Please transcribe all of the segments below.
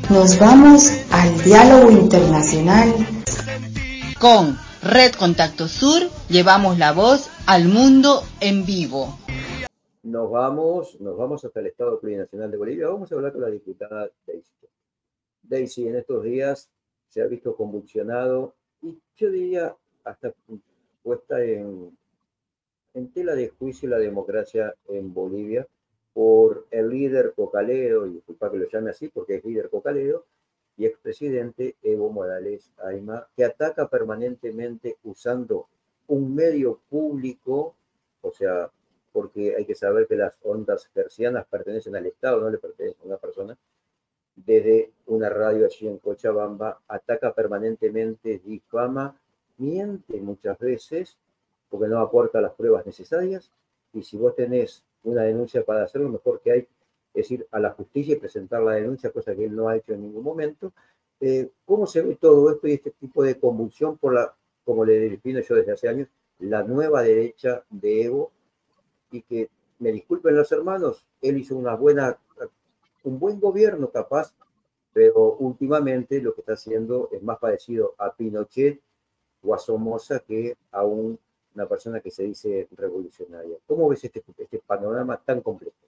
Nos vamos al diálogo internacional. Con Red Contacto Sur llevamos la voz al mundo en vivo. Nos vamos hasta el Estado Plurinacional de Bolivia. Vamos a hablar con la diputada Daisy. Daisy en estos días se ha visto convulsionado y yo diría hasta puesta en tela de juicio la democracia en Bolivia por el líder cocalero, y disculpa que lo llame así porque es líder cocalero, y expresidente Evo Morales Ayma, que ataca permanentemente usando un medio público, o sea, porque hay que saber que las ondas hercianas pertenecen al Estado, no le pertenecen a una persona, desde una radio allí en Cochabamba, ataca permanentemente, difama, miente muchas veces, porque no aporta las pruebas necesarias, y si vos tenés una denuncia para hacer, lo mejor que hay es ir a la justicia y presentar la denuncia, cosa que él no ha hecho en ningún momento. ¿Cómo se ve todo esto y este tipo de convulsión por la, como le defino yo desde hace años, la nueva derecha de Evo? Y que, me disculpen los hermanos, él hizo un buen gobierno capaz, pero últimamente lo que está haciendo es más parecido a Pinochet o a Somoza que a una persona que se dice revolucionaria. ¿Cómo ves este panorama tan complejo?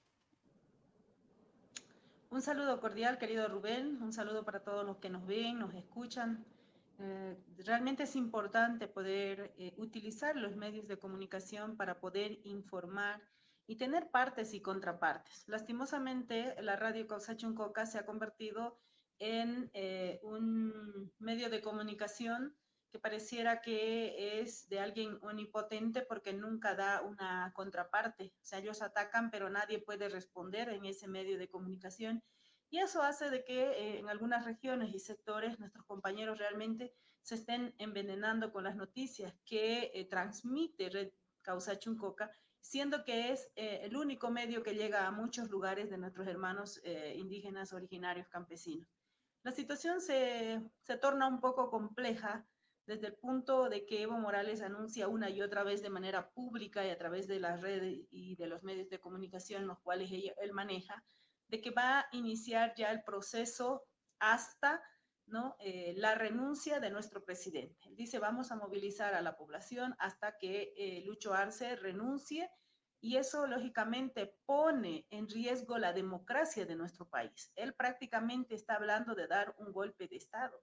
Un saludo cordial, querido Rubén, un saludo para todos los que nos ven, nos escuchan. Realmente es importante poder utilizar los medios de comunicación para poder informar y tener partes y contrapartes. Lastimosamente, la radio Causachuncoca se ha convertido en un medio de comunicación que pareciera que es de alguien omnipotente porque nunca da una contraparte. O sea, ellos atacan, pero nadie puede responder en ese medio de comunicación. Y eso hace de que en algunas regiones y sectores nuestros compañeros realmente se estén envenenando con las noticias que transmite Red Causachuncoca, siendo que es el único medio que llega a muchos lugares de nuestros hermanos indígenas originarios campesinos. La situación se torna un poco compleja desde el punto de que Evo Morales anuncia una y otra vez de manera pública y a través de las redes y de los medios de comunicación los cuales él maneja, de que va a iniciar ya el proceso hasta la renuncia de nuestro presidente. Él dice, vamos a movilizar a la población hasta que Lucho Arce renuncie, y eso lógicamente pone en riesgo la democracia de nuestro país. Él prácticamente está hablando de dar un golpe de Estado.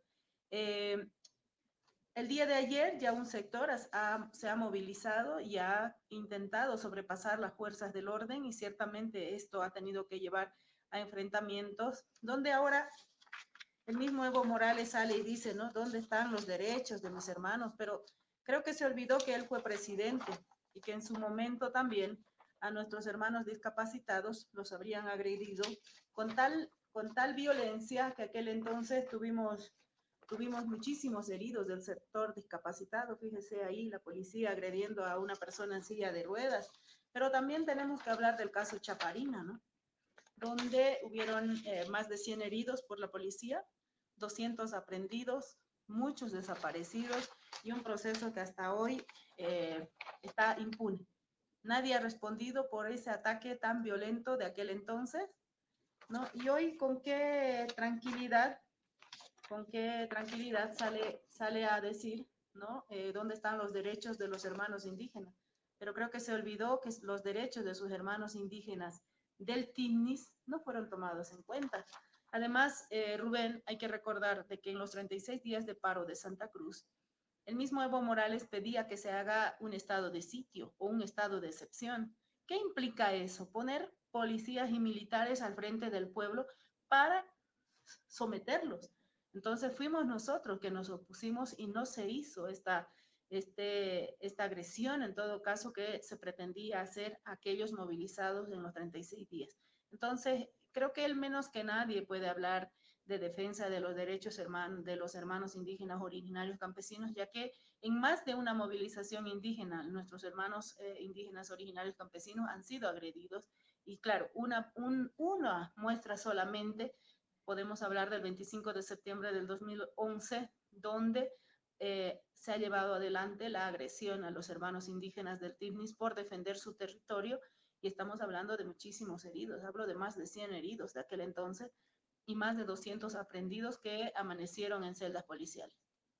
El día de ayer ya un sector se ha movilizado y ha intentado sobrepasar las fuerzas del orden, y ciertamente esto ha tenido que llevar a enfrentamientos donde ahora el mismo Evo Morales sale y dice, ¿no? ¿Dónde están los derechos de mis hermanos? Pero creo que se olvidó que él fue presidente y que en su momento también a nuestros hermanos discapacitados los habrían agredido con tal violencia que aquel entonces tuvimos muchísimos heridos del sector discapacitado. Fíjese ahí la policía agrediendo a una persona en silla de ruedas. Pero también tenemos que hablar del caso Chaparina, ¿no? Donde hubieron más de 100 heridos por la policía, 200 aprehendidos, muchos desaparecidos y un proceso que hasta hoy está impune. Nadie ha respondido por ese ataque tan violento de aquel entonces, ¿no? Y hoy con qué tranquilidad sale a decir, ¿no? ¿Dónde están los derechos de los hermanos indígenas? Pero creo que se olvidó que los derechos de sus hermanos indígenas del TINIS no fueron tomados en cuenta. Además, Rubén, hay que recordar de que en los 36 días de paro de Santa Cruz, el mismo Evo Morales pedía que se haga un estado de sitio o un estado de excepción. ¿Qué implica eso? Poner policías y militares al frente del pueblo para someterlos. Entonces fuimos nosotros que nos opusimos y no se hizo esta agresión, en todo caso, que se pretendía hacer a aquellos movilizados en los 36 días. Entonces, creo que él menos que nadie puede hablar de defensa de los derechos de los hermanos indígenas originarios campesinos, ya que en más de una movilización indígena, nuestros hermanos indígenas originarios campesinos han sido agredidos. Y claro, una muestra solamente, podemos hablar del 25 de septiembre del 2011, donde se ha llevado adelante la agresión a los hermanos indígenas del TINIS por defender su territorio, y estamos hablando de muchísimos heridos, hablo de más de 100 heridos de aquel entonces, y más de 200 aprendidos que amanecieron en celdas policiales.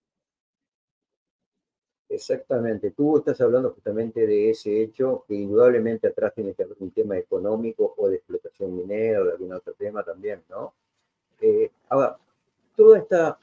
Exactamente, tú estás hablando justamente de ese hecho que indudablemente atrás tiene que haber un tema económico o de explotación minera o de algún otro tema también, ¿no? Ahora, toda esta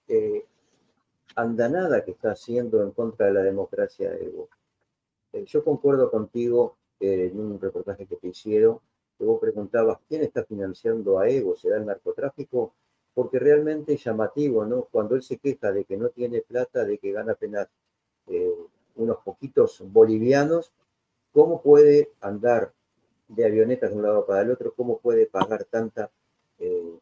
andanada que está haciendo en contra de la democracia de Evo, yo concuerdo contigo en un reportaje que te hicieron, que vos preguntabas quién está financiando a Evo, ¿será el narcotráfico? Porque realmente es llamativo, ¿no? Cuando él se queja de que no tiene plata, de que gana apenas eh, unos poquitos bolivianos, ¿cómo puede andar de avionetas de un lado para el otro? ¿Cómo puede pagar tanta eh,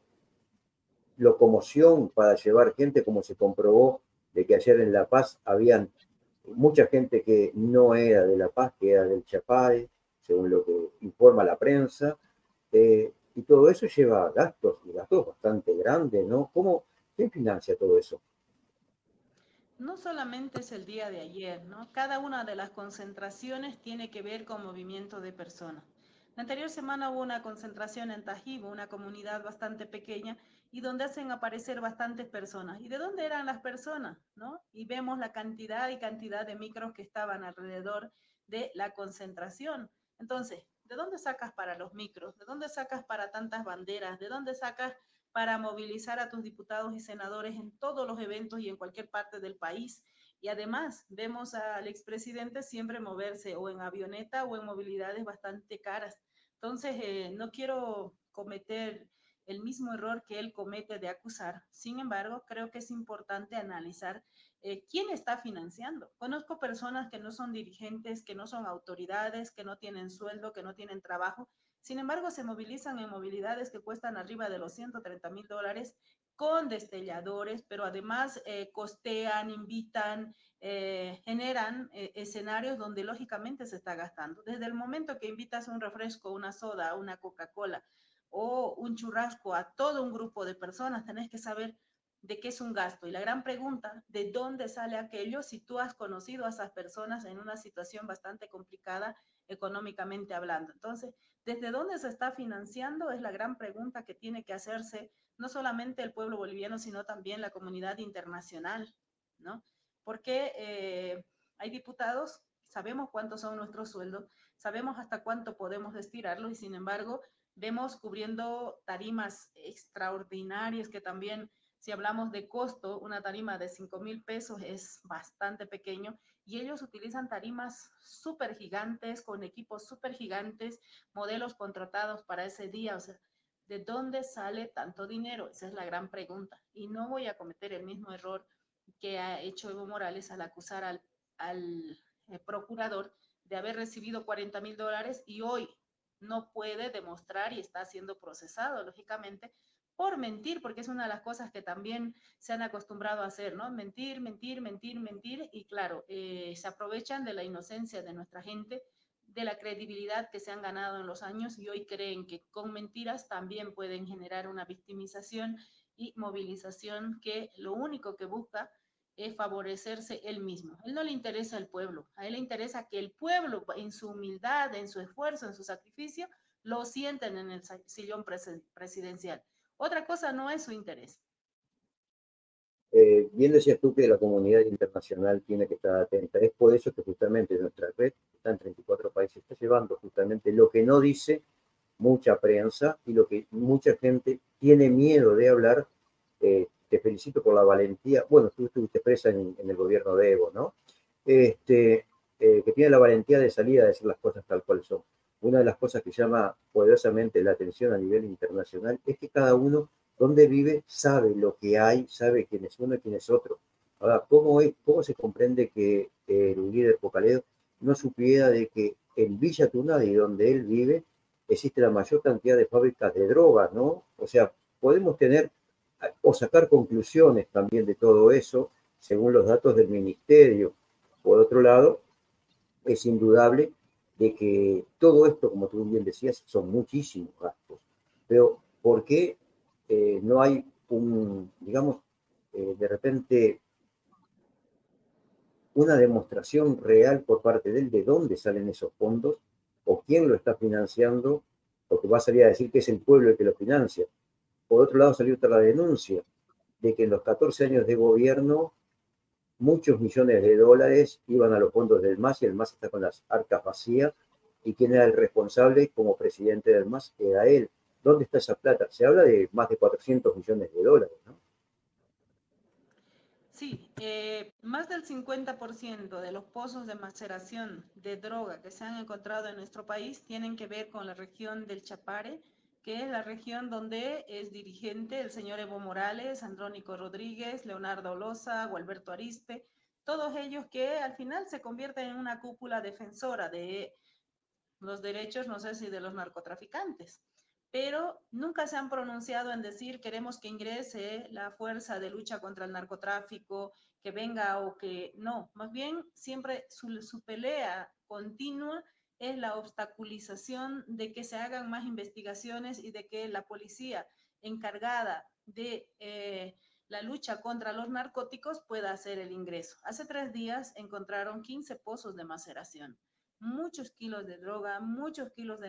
locomoción para llevar gente, como se comprobó de que ayer en La Paz habían mucha gente que no era de La Paz, que era del Chapare, según lo que informa la prensa, y todo eso lleva gastos, y gastos bastante grandes, ¿no? ¿Quién financia todo eso? No solamente es el día de ayer, ¿no? Cada una de las concentraciones tiene que ver con movimiento de personas. La anterior semana hubo una concentración en Tajibo, una comunidad bastante pequeña, y donde hacen aparecer bastantes personas. ¿Y de dónde eran las personas, no? Y vemos la cantidad y cantidad de micros que estaban alrededor de la concentración. Entonces, ¿de dónde sacas para los micros? ¿De dónde sacas para tantas banderas? ¿De dónde sacas para movilizar a tus diputados y senadores en todos los eventos y en cualquier parte del país? Y además vemos al expresidente siempre moverse o en avioneta o en movilidades bastante caras. Entonces, no quiero cometer el mismo error que él comete de acusar. Sin embargo, creo que es importante analizar quién está financiando. Conozco personas que no son dirigentes, que no son autoridades, que no tienen sueldo, que no tienen trabajo. Sin embargo, se movilizan en movilidades que cuestan arriba de los $130,000 con destelladores, pero además costean, invitan, generan escenarios donde lógicamente se está gastando. Desde el momento que invitas un refresco, una soda, una Coca-Cola o un churrasco a todo un grupo de personas, tenés que saber de qué es un gasto. Y la gran pregunta, ¿de dónde sale aquello si tú has conocido a esas personas en una situación bastante complicada económicamente hablando? Entonces, ¿desde dónde se está financiando? Es la gran pregunta que tiene que hacerse no solamente el pueblo boliviano, sino también la comunidad internacional, ¿no? Porque hay diputados, sabemos cuántos son nuestros sueldos, sabemos hasta cuánto podemos estirarlo y sin embargo vemos cubriendo tarimas extraordinarias que también, si hablamos de costo, una tarima de 5,000 pesos es bastante pequeño y ellos utilizan tarimas súper gigantes, con equipos súper gigantes, modelos contratados para ese día, o sea, ¿de dónde sale tanto dinero? Esa es la gran pregunta. Y no voy a cometer el mismo error que ha hecho Evo Morales al acusar al procurador de haber recibido $40,000 y hoy no puede demostrar y está siendo procesado, lógicamente, por mentir, porque es una de las cosas que también se han acostumbrado a hacer, ¿no? Mentir, mentir, mentir, mentir, y claro, se aprovechan de la inocencia de nuestra gente, de la credibilidad que se han ganado en los años y hoy creen que con mentiras también pueden generar una victimización y movilización que lo único que busca es favorecerse él mismo. A él no le interesa el pueblo, a él le interesa que el pueblo en su humildad, en su esfuerzo, en su sacrificio, lo sienten en el sillón presidencial. Otra cosa no es su interés. Bien decías tú que la comunidad internacional tiene que estar atenta. Es por eso que justamente nuestra red, que está en 34 países, está llevando justamente lo que no dice mucha prensa y lo que mucha gente tiene miedo de hablar. Te felicito por la valentía. Bueno, tú estuviste presa en el gobierno de Evo, ¿no? Que tiene la valentía de salir a decir las cosas tal cual son. Una de las cosas que llama poderosamente la atención a nivel internacional es que cada uno donde vive sabe lo que hay, sabe quién es uno y quién es otro. Ahora, ¿cómo se comprende que el líder Pocaledo no supiera de que en Villa Tunadi, donde él vive, existe la mayor cantidad de fábricas de drogas, ¿no? O sea, podemos tener o sacar conclusiones también de todo eso, según los datos del ministerio. Por otro lado, es indudable de que todo esto, como tú bien decías, son muchísimos gastos. Pero, ¿por qué no hay digamos, de repente, una demostración real por parte de él de dónde salen esos fondos o quién lo está financiando? Porque va a salir a decir que es el pueblo el que lo financia. Por otro lado, salió otra denuncia de que en los 14 años de gobierno muchos millones de dólares iban a los fondos del MAS y el MAS está con las arcas vacías. ¿Y quién era el responsable como presidente del MAS? Era él. ¿Dónde está esa plata? Se habla de más de 400 millones de dólares, ¿no? Sí, más del 50% de los pozos de maceración de droga que se han encontrado en nuestro país tienen que ver con la región del Chapare, que es la región donde es dirigente el señor Evo Morales, Andrónico Rodríguez, Leonardo Loza, Gualberto Ariste, todos ellos que al final se convierten en una cúpula defensora de los derechos, no sé si de los narcotraficantes, pero nunca se han pronunciado en decir queremos que ingrese la fuerza de lucha contra el narcotráfico, que venga o que no. Más bien, siempre su pelea continua es la obstaculización de que se hagan más investigaciones y de que la policía encargada de la lucha contra los narcóticos pueda hacer el ingreso. Hace 3 días encontraron 15 pozos de maceración, muchos kilos de droga, muchos kilos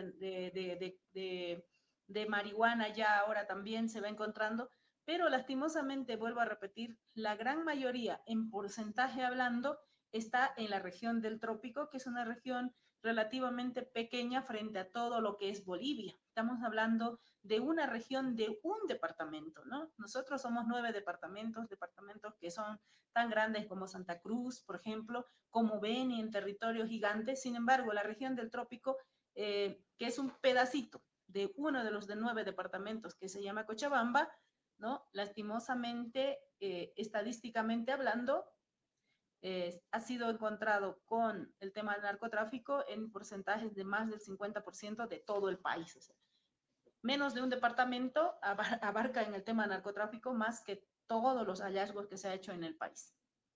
de marihuana ya ahora también se va encontrando, pero lastimosamente, vuelvo a repetir, la gran mayoría, en porcentaje hablando, está en la región del trópico, que es una región relativamente pequeña frente a todo lo que es Bolivia. Estamos hablando de una región de un departamento, ¿no? Nosotros somos 9 departamentos que son tan grandes como Santa Cruz, por ejemplo, como Beni en territorio gigante. Sin embargo, la región del trópico, que es un pedacito de uno de los 9 departamentos que se llama Cochabamba, ¿no? Lastimosamente, estadísticamente hablando, ha sido encontrado con el tema del narcotráfico en porcentajes de más del 50% de todo el país. O sea, menos de un departamento abarca en el tema del narcotráfico más que todos los hallazgos que se ha hecho en el país.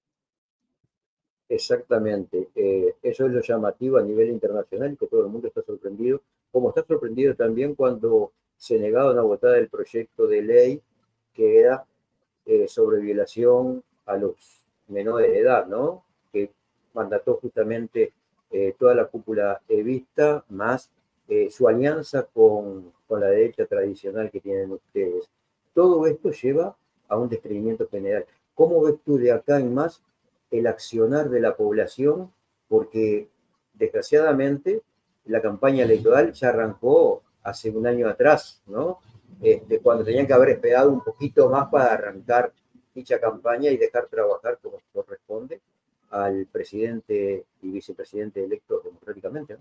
Exactamente. Eso es lo llamativo a nivel internacional y que todo el mundo está sorprendido, como está sorprendido también cuando se negaron a votar el proyecto de ley que era sobre violación a los menores de edad, ¿no? Que mandató justamente toda la cúpula evista, más su alianza con la derecha tradicional que tienen ustedes. Todo esto lleva a un descreimiento general. ¿Cómo ves tú de acá en más el accionar de la población? Porque desgraciadamente la campaña electoral ya arrancó hace un año atrás, ¿no? Cuando tenían que haber esperado un poquito más para arrancar dicha campaña y dejar trabajar como corresponde al presidente y vicepresidente electos democráticamente, ¿no?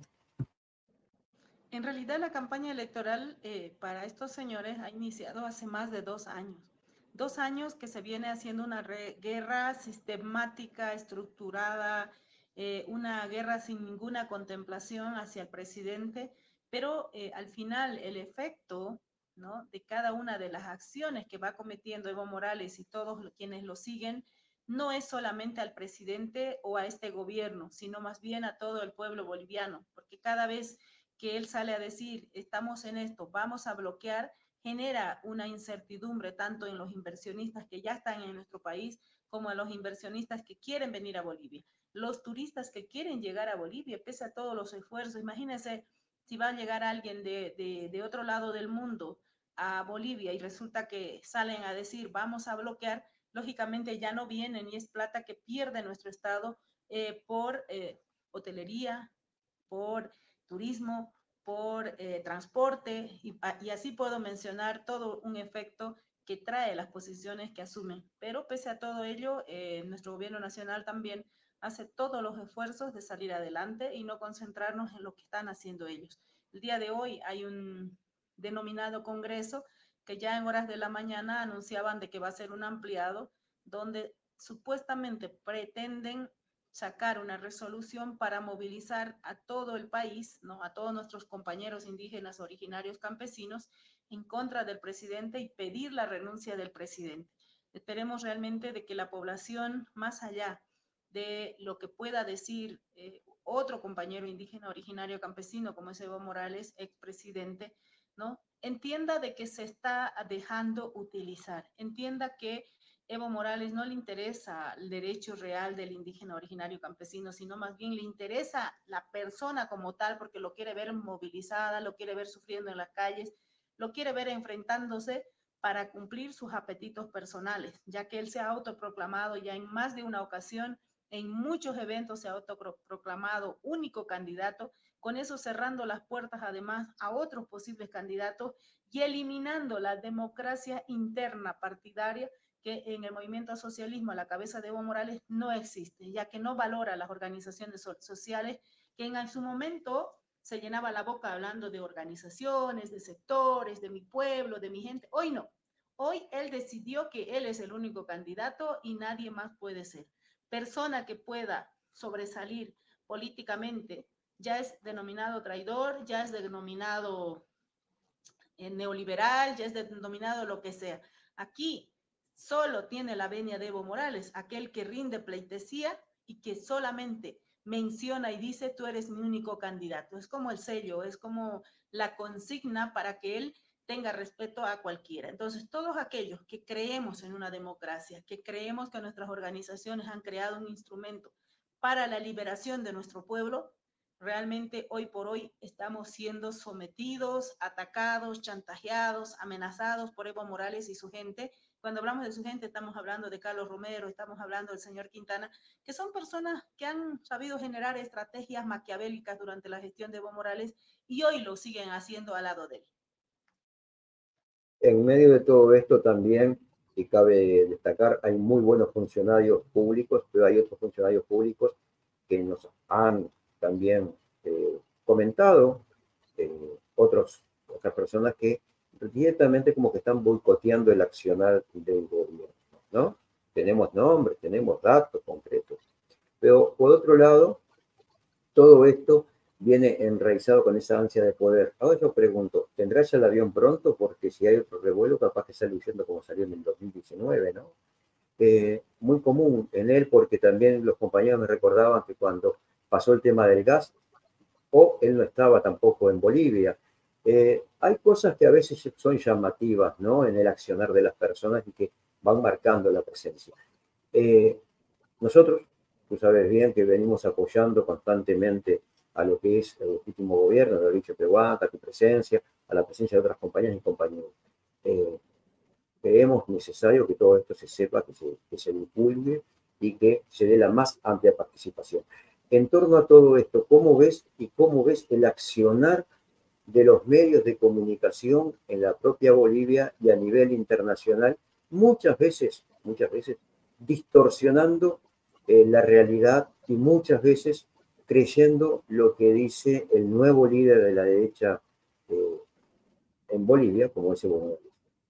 En realidad, la campaña electoral para estos señores ha iniciado hace más de 2 años. 2 años que se viene haciendo una guerra sistemática, estructurada, una guerra sin ninguna contemplación hacia el presidente, pero al final el efecto, ¿no?, de cada una de las acciones que va cometiendo Evo Morales y todos quienes lo siguen, no es solamente al presidente o a este gobierno, sino más bien a todo el pueblo boliviano, porque cada vez que él sale a decir, estamos en esto, vamos a bloquear, genera una incertidumbre tanto en los inversionistas que ya están en nuestro país como en los inversionistas que quieren venir a Bolivia. Los turistas que quieren llegar a Bolivia, pese a todos los esfuerzos, imagínense si va a llegar alguien de otro lado del mundo a Bolivia y resulta que salen a decir, vamos a bloquear, lógicamente ya no vienen y es plata que pierde nuestro Estado por hotelería, por turismo, por transporte, y así puedo mencionar todo un efecto que trae las posiciones que asumen. Pero pese a todo ello, nuestro gobierno nacional también hace todos los esfuerzos de salir adelante y no concentrarnos en lo que están haciendo ellos. El día de hoy hay un denominado congreso que ya en horas de la mañana anunciaban de que va a ser un ampliado, donde supuestamente pretenden sacar una resolución para movilizar a todo el país, ¿no?, a todos nuestros compañeros indígenas, originarios, campesinos, en contra del presidente y pedir la renuncia del presidente. Esperemos realmente de que la población, más allá de lo que pueda decir otro compañero indígena, originario, campesino, como es Evo Morales, expresidente, ¿no?, entienda de que se está dejando utilizar, entienda que Evo Morales no le interesa el derecho real del indígena originario campesino, sino más bien le interesa la persona como tal, porque lo quiere ver movilizada, lo quiere ver sufriendo en las calles, lo quiere ver enfrentándose para cumplir sus apetitos personales, ya que él se ha autoproclamado ya en más de una ocasión, en muchos eventos se ha autoproclamado único candidato, con eso cerrando las puertas además a otros posibles candidatos y eliminando la democracia interna partidaria que en el movimiento socialismo a la cabeza de Evo Morales no existe, ya que no valora las organizaciones sociales que en su momento se llenaba la boca hablando de organizaciones, de sectores, de mi pueblo, de mi gente. Hoy no. Hoy él decidió que él es el único candidato y nadie más puede ser. Persona que pueda sobresalir políticamente ya es denominado traidor, ya es denominado neoliberal, ya es denominado lo que sea. Aquí solo tiene la venia de Evo Morales, aquel que rinde pleitesía y que solamente menciona y dice, tú eres mi único candidato. Es como el sello, es como la consigna para que él tenga respeto a cualquiera. Entonces, todos aquellos que creemos en una democracia, que creemos que nuestras organizaciones han creado un instrumento para la liberación de nuestro pueblo, realmente hoy por hoy estamos siendo sometidos, atacados, chantajeados, amenazados por Evo Morales y su gente. Cuando hablamos de su gente, estamos hablando de Carlos Romero, estamos hablando del señor Quintana, que son personas que han sabido generar estrategias maquiavélicas durante la gestión de Evo Morales y hoy lo siguen haciendo al lado de él. En medio de todo esto también, y cabe destacar, hay muy buenos funcionarios públicos, pero hay otros funcionarios públicos que nos han también comentado, otras personas que directamente como que están boicoteando el accionar del gobierno, ¿no? Tenemos nombres, tenemos datos concretos. Pero por otro lado, todo esto viene enraizado con esa ansia de poder. Ahora yo pregunto, ¿tendrá ya el avión pronto? Porque si hay otro revuelo, capaz que sale diciendo como salió en el 2019, ¿no? Muy común en él, porque también los compañeros me recordaban que cuando pasó el tema del gas, o él no estaba tampoco en Bolivia. Hay cosas que a veces son llamativas, ¿no? En el accionar de las personas y que van marcando la presencia. Nosotros, tú sabes bien que venimos apoyando constantemente a lo que es el legítimo gobierno, lo ha dicho Pehuanca, tu presencia, a la presencia de otras compañeras y compañeros. Creemos necesario que todo esto se sepa, que se divulgue y que se dé la más amplia participación. En torno a todo esto, ¿cómo ves el accionar de los medios de comunicación en la propia Bolivia y a nivel internacional, muchas veces distorsionando la realidad y muchas veces creyendo lo que dice el nuevo líder de la derecha en Bolivia, como es Evo Morales?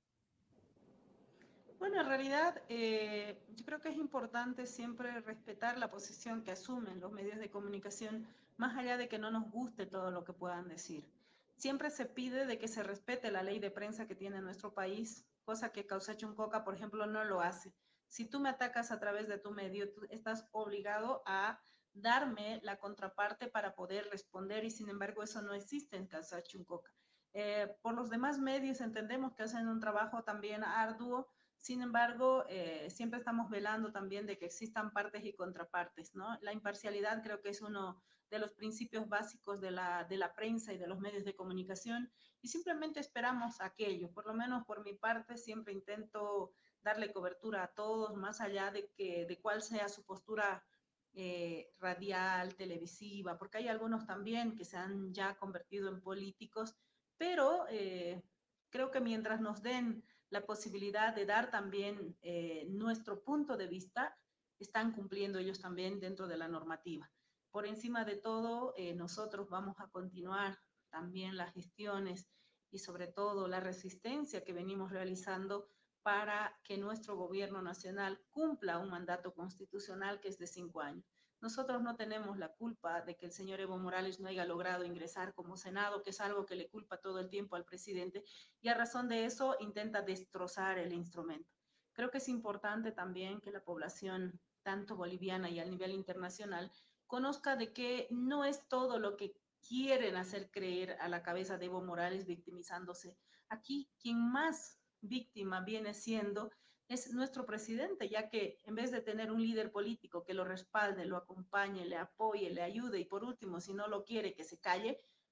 Bueno, en realidad yo creo que es importante siempre respetar la posición que asumen los medios de comunicación, más allá de que no nos guste todo lo que puedan decir. Siempre se pide de que se respete la ley de prensa que tiene nuestro país, cosa que Causa Chuncoca, por ejemplo, no lo hace. Si tú me atacas a través de tu medio, tú estás obligado a darme la contraparte para poder responder y sin embargo eso no existe en Causa Chuncoca. Por los demás medios entendemos que hacen un trabajo también arduo. Sin embargo, siempre estamos velando también de que existan partes y contrapartes, ¿no? La imparcialidad creo que es uno de los principios básicos de la prensa y de los medios de comunicación y simplemente esperamos aquello. Por lo menos por mi parte siempre intento darle cobertura a todos, más allá de cuál sea su postura radial, televisiva, porque hay algunos también que se han ya convertido en políticos, pero creo que mientras nos den la posibilidad de dar también nuestro punto de vista, están cumpliendo ellos también dentro de la normativa. Por encima de todo, nosotros vamos a continuar también las gestiones y sobre todo la resistencia que venimos realizando para que nuestro gobierno nacional cumpla un mandato constitucional que es de 5 años. Nosotros no tenemos la culpa de que el señor Evo Morales no haya logrado ingresar como Senado, que es algo que le culpa todo el tiempo al presidente, y a razón de eso intenta destrozar el instrumento. Creo que es importante también que la población, tanto boliviana y a nivel internacional, conozca de que no es todo lo que quieren hacer creer a la cabeza de Evo Morales victimizándose. Aquí quien más víctima viene siendo es nuestro presidente, ya que en vez de tener un líder político que lo respalde, lo acompañe, le apoye, le ayude y por último, si no lo quiere, que se calle,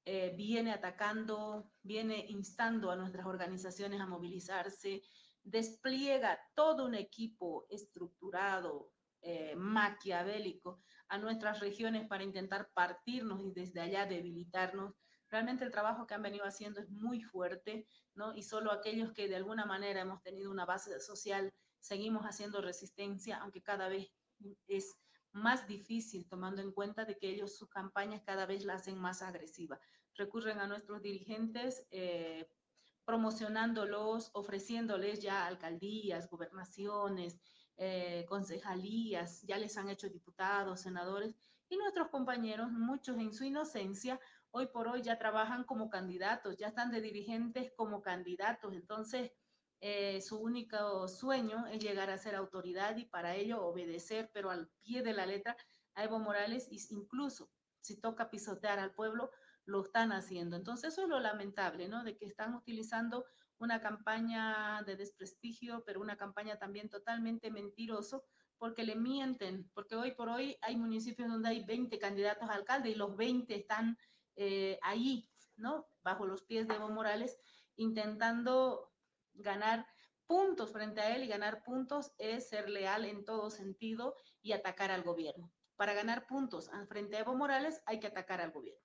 viene atacando, viene instando a nuestras organizaciones a movilizarse, despliega todo un equipo estructurado, maquiavélico a nuestras regiones para intentar partirnos y desde allá debilitarnos. Realmente el trabajo que han venido haciendo es muy fuerte, ¿no? Y solo aquellos que de alguna manera hemos tenido una base social seguimos haciendo resistencia, aunque cada vez es más difícil, tomando en cuenta de que ellos sus campañas cada vez las hacen más agresivas. Recurren a nuestros dirigentes promocionándolos, ofreciéndoles ya alcaldías, gobernaciones, concejalías, ya les han hecho diputados, senadores, y nuestros compañeros, muchos en su inocencia, hoy por hoy ya trabajan como candidatos, ya están de dirigentes como candidatos, entonces su único sueño es llegar a ser autoridad y para ello obedecer, pero al pie de la letra, a Evo Morales, y incluso si toca pisotear al pueblo, lo están haciendo. Entonces eso es lo lamentable, ¿no? De que están utilizando una campaña de desprestigio, pero una campaña también totalmente mentiroso, porque le mienten, porque hoy por hoy hay municipios donde hay 20 candidatos a alcalde y los 20 están ahí, ¿no? Bajo los pies de Evo Morales, intentando ganar puntos frente a él, y ganar puntos es ser leal en todo sentido y atacar al gobierno. Para ganar puntos frente a Evo Morales hay que atacar al gobierno.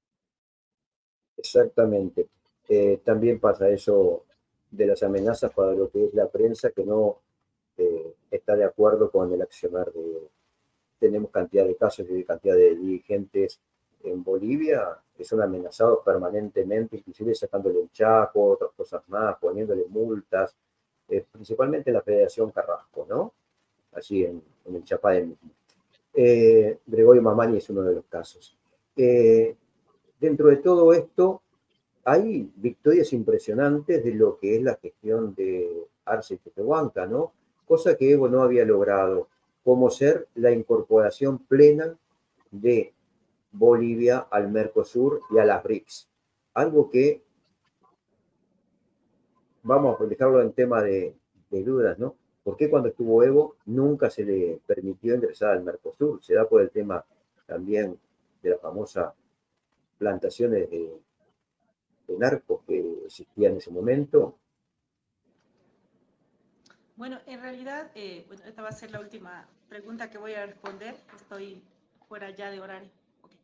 Exactamente. También pasa eso de las amenazas para lo que es la prensa, que no está de acuerdo con el accionar de... Tenemos cantidad de casos y cantidad de dirigentes en Bolivia que son amenazados permanentemente, inclusive sacándole el Chaco, otras cosas más, poniéndole multas, principalmente en la Federación Carrasco, ¿no? Allí en el Chapare mismo. Gregorio Mamani es uno de los casos. Dentro de todo esto, hay victorias impresionantes de lo que es la gestión de Arce Tepehuanca, ¿no? Cosa que Evo no había logrado, como ser la incorporación plena de Bolivia al Mercosur y a las BRICS. Algo que, vamos a dejarlo en tema de dudas, ¿no? ¿Por qué cuando estuvo Evo nunca se le permitió ingresar al Mercosur? Se da por el tema también de la famosa plantaciones de narcos que existían en ese momento. Bueno, en realidad, bueno, esta va a ser la última pregunta que voy a responder. Estoy fuera ya de horario. Okay.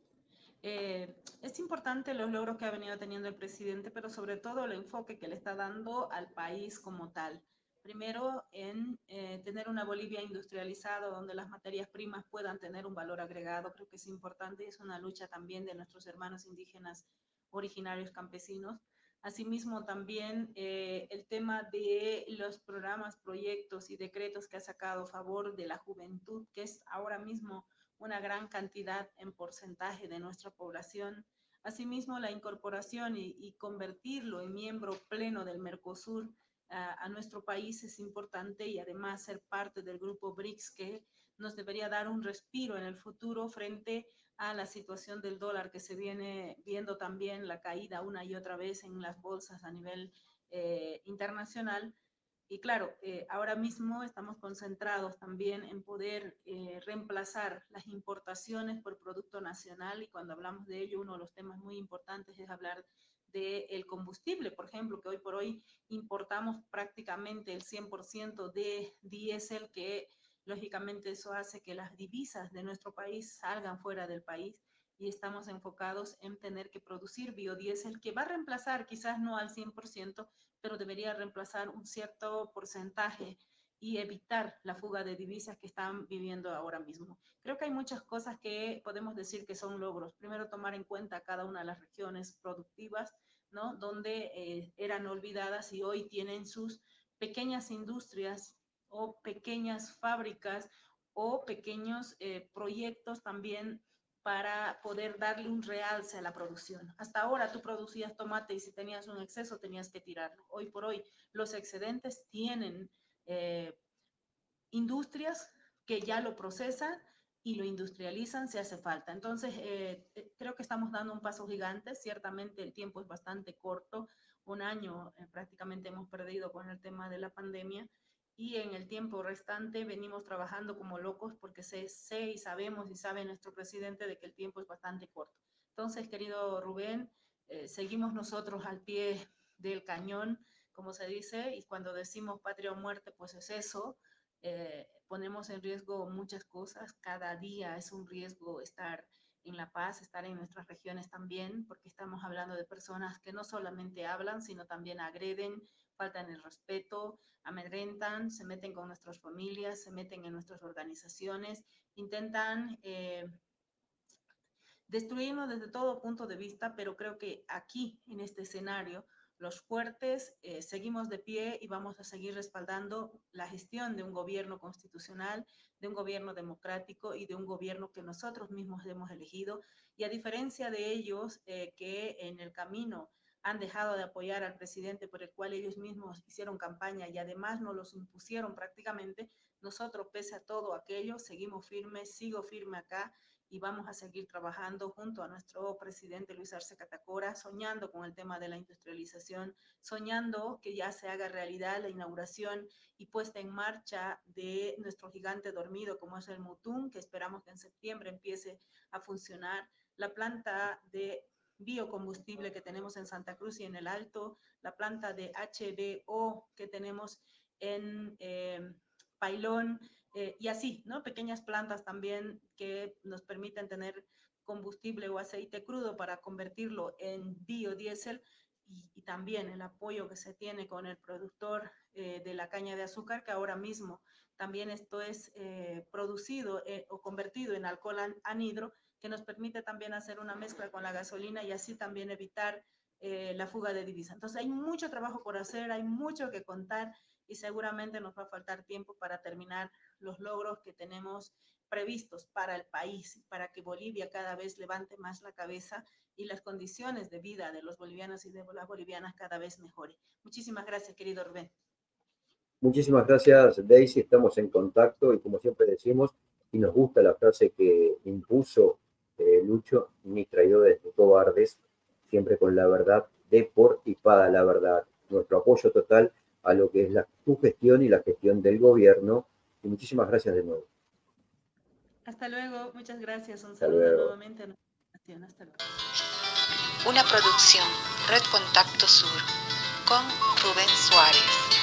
Es importante los logros que ha venido teniendo el presidente, pero sobre todo el enfoque que le está dando al país como tal. Primero, en tener una Bolivia industrializada donde las materias primas puedan tener un valor agregado. Creo que es importante y es una lucha también de nuestros hermanos indígenas originarios campesinos. Asimismo, también el tema de los programas, proyectos y decretos que ha sacado a favor de la juventud, que es ahora mismo una gran cantidad en porcentaje de nuestra población. Asimismo, la incorporación y convertirlo en miembro pleno del Mercosur a nuestro país es importante, y además ser parte del grupo BRICS, que nos debería dar un respiro en el futuro frente a la situación del dólar, que se viene viendo también la caída una y otra vez en las bolsas a nivel internacional. Y claro, ahora mismo estamos concentrados también en poder reemplazar las importaciones por producto nacional, y cuando hablamos de ello, uno de los temas muy importantes es hablar del combustible, por ejemplo, que hoy por hoy importamos prácticamente el 100% de diésel, que lógicamente eso hace que las divisas de nuestro país salgan fuera del país, y estamos enfocados en tener que producir biodiesel, que va a reemplazar, quizás no al 100%, pero debería reemplazar un cierto porcentaje y evitar la fuga de divisas que están viviendo ahora mismo. Creo que hay muchas cosas que podemos decir que son logros. Primero, tomar en cuenta cada una de las regiones productivas, ¿no? Donde eran olvidadas y hoy tienen sus pequeñas industrias o pequeñas fábricas o pequeños proyectos también para poder darle un realce a la producción. Hasta ahora tú producías tomate y si tenías un exceso tenías que tirarlo. Hoy por hoy los excedentes tienen industrias que ya lo procesan y lo industrializan si hace falta. Entonces, creo que estamos dando un paso gigante. Ciertamente el tiempo es bastante corto. Un año prácticamente hemos perdido con el tema de la pandemia, y en el tiempo restante venimos trabajando como locos porque sé y sabemos y sabe nuestro presidente de que el tiempo es bastante corto. Entonces, querido Rubén, seguimos nosotros al pie del cañón, como se dice, y cuando decimos patria o muerte, pues es eso. Ponemos en riesgo muchas cosas, cada día es un riesgo estar en La Paz, estar en nuestras regiones también, porque estamos hablando de personas que no solamente hablan, sino también agreden, faltan el respeto, amedrentan, se meten con nuestras familias, se meten en nuestras organizaciones, intentan destruirnos desde todo punto de vista, pero creo que aquí, en este escenario, los fuertes seguimos de pie y vamos a seguir respaldando la gestión de un gobierno constitucional, de un gobierno democrático y de un gobierno que nosotros mismos hemos elegido. Y a diferencia de ellos que en el camino han dejado de apoyar al presidente por el cual ellos mismos hicieron campaña y además nos los impusieron prácticamente, nosotros, pese a todo aquello, seguimos firmes, sigo firme acá, y vamos a seguir trabajando junto a nuestro presidente Luis Arce Catacora, soñando con el tema de la industrialización, soñando que ya se haga realidad la inauguración y puesta en marcha de nuestro gigante dormido como es el Mutum, que esperamos que en septiembre empiece a funcionar, la planta de biocombustible que tenemos en Santa Cruz y en el Alto, la planta de HBO que tenemos en Pailón, y así, ¿no? Pequeñas plantas también que nos permiten tener combustible o aceite crudo para convertirlo en biodiesel y también el apoyo que se tiene con el productor de la caña de azúcar, que ahora mismo también esto es producido o convertido en alcohol anhidro, que nos permite también hacer una mezcla con la gasolina y así también evitar la fuga de divisa. Entonces hay mucho trabajo por hacer, hay mucho que contar y seguramente nos va a faltar tiempo para terminar los logros que tenemos previstos para el país, para que Bolivia cada vez levante más la cabeza y las condiciones de vida de los bolivianos y de las bolivianas cada vez mejore. Muchísimas gracias, querido Rubén. Muchísimas gracias, Daisy. Estamos en contacto y como siempre decimos, y nos gusta la frase que impuso Lucho, ni traidores ni cobardes, siempre con la verdad de por y para la verdad. Nuestro apoyo total a lo que es tu gestión y la gestión del gobierno. Y muchísimas gracias de nuevo. Hasta luego, muchas gracias. Un Hasta saludo luego. nuevamente a nuestra nación. Hasta luego. Una producción, Red Contacto Sur, con Rubén Suárez.